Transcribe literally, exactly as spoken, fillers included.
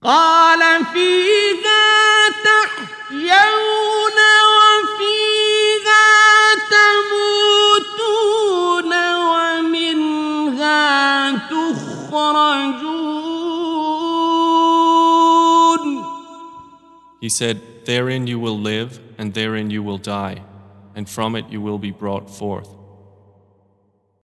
قال فيها تحيون وفيها تموتون ومنها تخرجون. He said, therein you will live and therein you will die, and from it you will be brought forth.